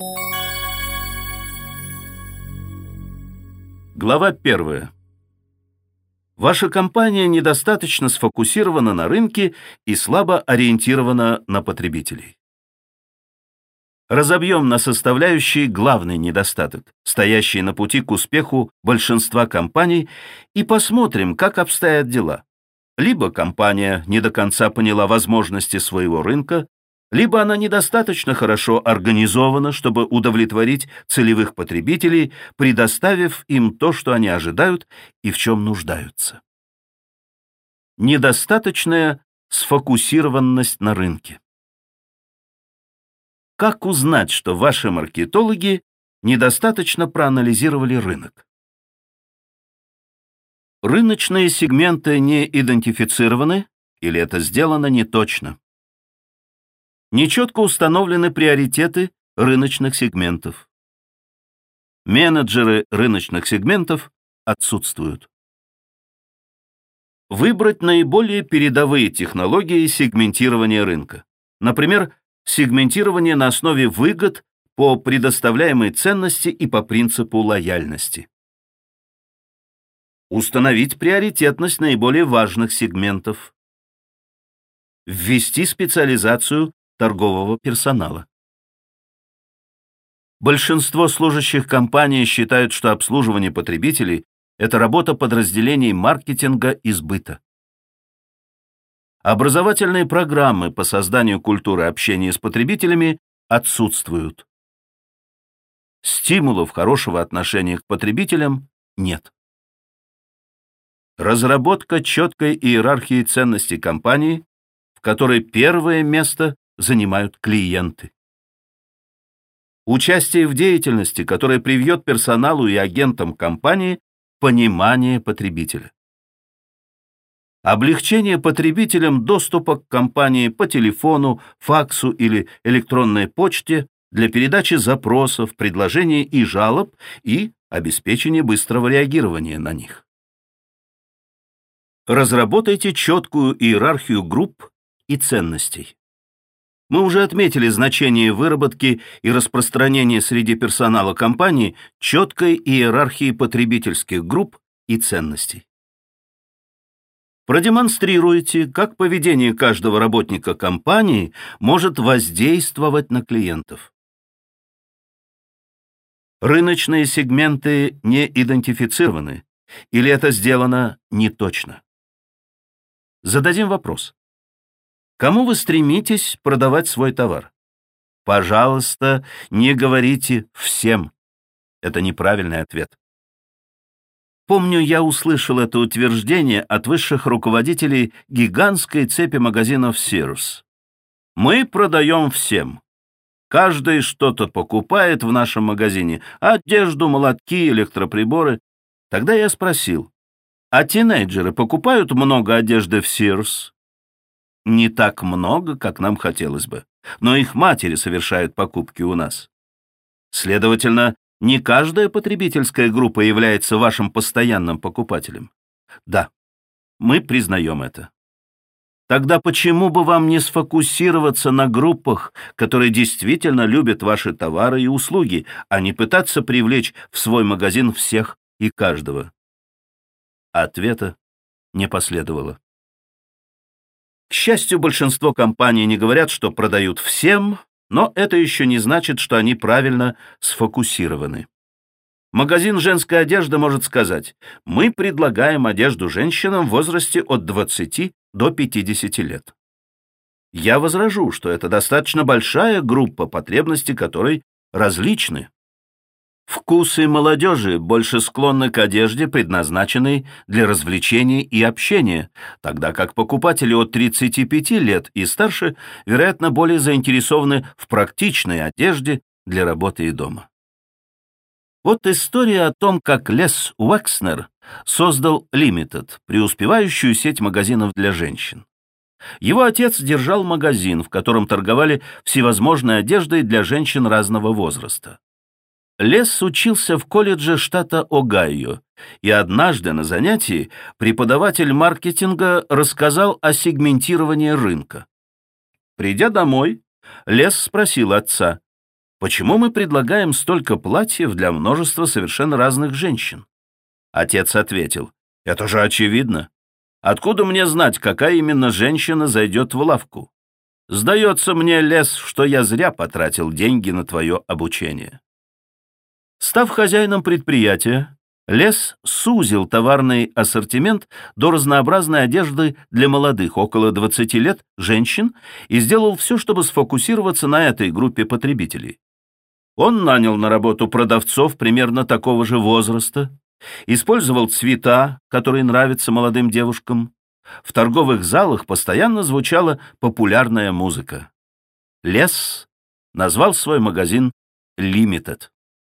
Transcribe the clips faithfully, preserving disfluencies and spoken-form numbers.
Глава первая. Ваша компания недостаточно сфокусирована на рынке и слабо ориентирована на потребителей. Разобьем на составляющие главный недостаток, стоящий на пути к успеху большинства компаний, и посмотрим, как обстоят дела. Либо компания не до конца поняла возможности своего рынка, либо она недостаточно хорошо организована, чтобы удовлетворить целевых потребителей, предоставив им то, что они ожидают и в чем нуждаются. Недостаточная сфокусированность на рынке. Как узнать, что ваши маркетологи недостаточно проанализировали рынок? Рыночные сегменты не идентифицированы или это сделано неточно. Нечетко установлены приоритеты рыночных сегментов. Менеджеры рыночных сегментов отсутствуют. Выбрать наиболее передовые технологии сегментирования рынка. Например, сегментирование на основе выгод по предоставляемой ценности и по принципу лояльности. Установить приоритетность наиболее важных сегментов. Ввести специализацию торгового персонала. Большинство служащих компании считают, что обслуживание потребителей – это работа подразделений маркетинга и сбыта. Образовательные программы по созданию культуры общения с потребителями отсутствуют. Стимулов хорошего отношения к потребителям нет. Разработка четкой иерархии ценностей компании, в которой первое место занимают клиенты. Участие в деятельности, которая привьет персоналу и агентам компании понимание потребителя. Облегчение потребителям доступа к компании по телефону, факсу или электронной почте для передачи запросов, предложений и жалоб и обеспечения быстрого реагирования на них. Разработайте четкую иерархию групп и ценностей. Мы уже отметили значение выработки и распространения среди персонала компании четкой иерархии потребительских групп и ценностей. Продемонстрируйте, как поведение каждого работника компании может воздействовать на клиентов. Рыночные сегменты не идентифицированы, или это сделано неточно. Зададим вопрос. Кому вы стремитесь продавать свой товар? Пожалуйста, не говорите «всем». Это неправильный ответ. Помню, я услышал это утверждение от высших руководителей гигантской цепи магазинов Sears. Мы продаем всем. Каждый что-то покупает в нашем магазине. Одежду, молотки, электроприборы. Тогда я спросил, а тинейджеры покупают много одежды в Sears? Не так много, как нам хотелось бы, но их матери совершают покупки у нас. Следовательно, не каждая потребительская группа является вашим постоянным покупателем. Да, мы признаем это. Тогда почему бы вам не сфокусироваться на группах, которые действительно любят ваши товары и услуги, а не пытаться привлечь в свой магазин всех и каждого? Ответа не последовало. К счастью, большинство компаний не говорят, что продают всем, но это еще не значит, что они правильно сфокусированы. Магазин женской одежды может сказать: мы предлагаем одежду женщинам в возрасте от двадцати до пятидесяти лет. Я возражу, что это достаточно большая группа, потребности которой различны. Вкусы молодежи больше склонны к одежде, предназначенной для развлечений и общения, тогда как покупатели от тридцати пяти лет и старше, вероятно, более заинтересованы в практичной одежде для работы и дома. Вот история о том, как Лес Уэкснер создал Limited, преуспевающую сеть магазинов для женщин. Его отец держал магазин, в котором торговали всевозможной одеждой для женщин разного возраста. Лес учился в колледже штата Огайо, и однажды на занятии преподаватель маркетинга рассказал о сегментировании рынка. Придя домой, Лес спросил отца: почему мы предлагаем столько платьев для множества совершенно разных женщин? Отец ответил: это же очевидно. Откуда мне знать, какая именно женщина зайдет в лавку? Сдается мне, Лес, что я зря потратил деньги на твое обучение. Став хозяином предприятия, Лес сузил товарный ассортимент до разнообразной одежды для молодых, около двадцати лет, женщин, и сделал все, чтобы сфокусироваться на этой группе потребителей. Он нанял на работу продавцов примерно такого же возраста, использовал цвета, которые нравятся молодым девушкам. В торговых залах постоянно звучала популярная музыка. Лес назвал свой магазин Limited.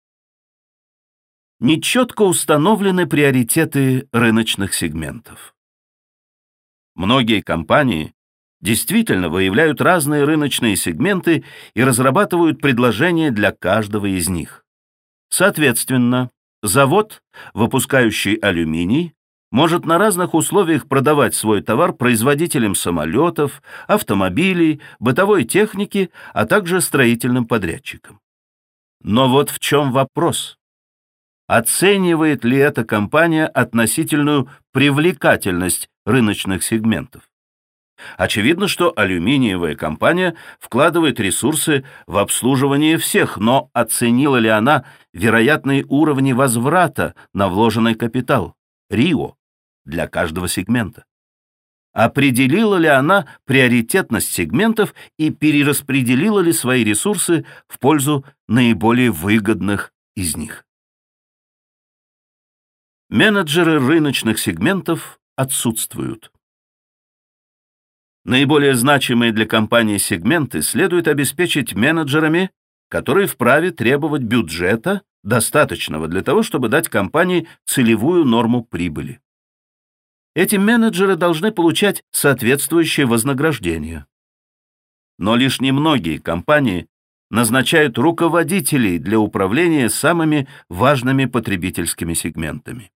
Нечетко установлены приоритеты рыночных сегментов. Многие компании действительно выявляют разные рыночные сегменты и разрабатывают предложения для каждого из них. Соответственно, завод, выпускающий алюминий, может на разных условиях продавать свой товар производителям самолетов, автомобилей, бытовой техники, а также строительным подрядчикам. Но вот в чем вопрос. Оценивает ли эта компания относительную привлекательность рыночных сегментов? Очевидно, что алюминиевая компания вкладывает ресурсы в обслуживание всех, но оценила ли она вероятные уровни возврата на вложенный капитал, рио, для каждого сегмента? Определила ли она приоритетность сегментов и перераспределила ли свои ресурсы в пользу наиболее выгодных из них? Менеджеры рыночных сегментов отсутствуют. Наиболее значимые для компании сегменты следует обеспечить менеджерами, которые вправе требовать бюджета, достаточного для того, чтобы дать компании целевую норму прибыли. Эти менеджеры должны получать соответствующее вознаграждение. Но лишь немногие компании назначают руководителей для управления самыми важными потребительскими сегментами.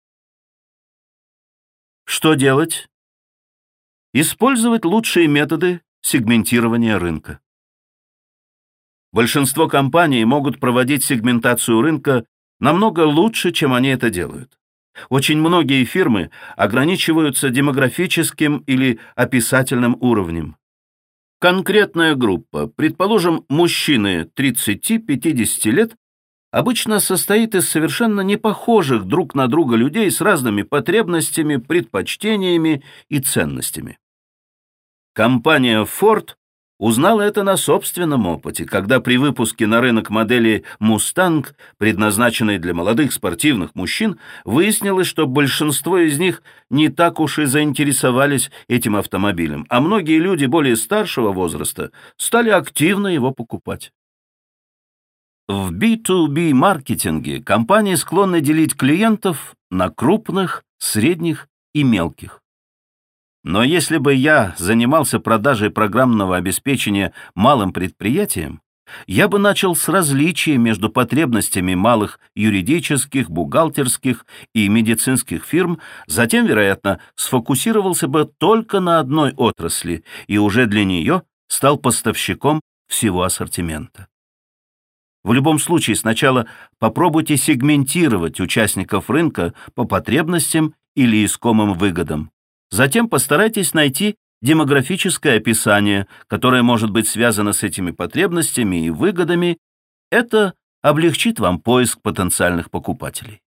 Что делать? Использовать лучшие методы сегментирования рынка. Большинство компаний могут проводить сегментацию рынка намного лучше, чем они это делают. Очень многие фирмы ограничиваются демографическим или описательным уровнем. Конкретная группа, предположим, мужчины тридцати-пятидесяти лет, обычно состоит из совершенно непохожих друг на друга людей с разными потребностями, предпочтениями и ценностями. Компания Ford узнала это на собственном опыте, когда при выпуске на рынок модели Mustang, предназначенной для молодых спортивных мужчин, выяснилось, что большинство из них не так уж и заинтересовались этим автомобилем, а многие люди более старшего возраста стали активно его покупать. В би ту би маркетинге компании склонны делить клиентов на крупных, средних и мелких. Но если бы я занимался продажей программного обеспечения малым предприятием, я бы начал с различия между потребностями малых юридических, бухгалтерских и медицинских фирм, затем, вероятно, сфокусировался бы только на одной отрасли и уже для нее стал поставщиком всего ассортимента. В любом случае, сначала попробуйте сегментировать участников рынка по потребностям или искомым выгодам. Затем постарайтесь найти демографическое описание, которое может быть связано с этими потребностями и выгодами. Это облегчит вам поиск потенциальных покупателей.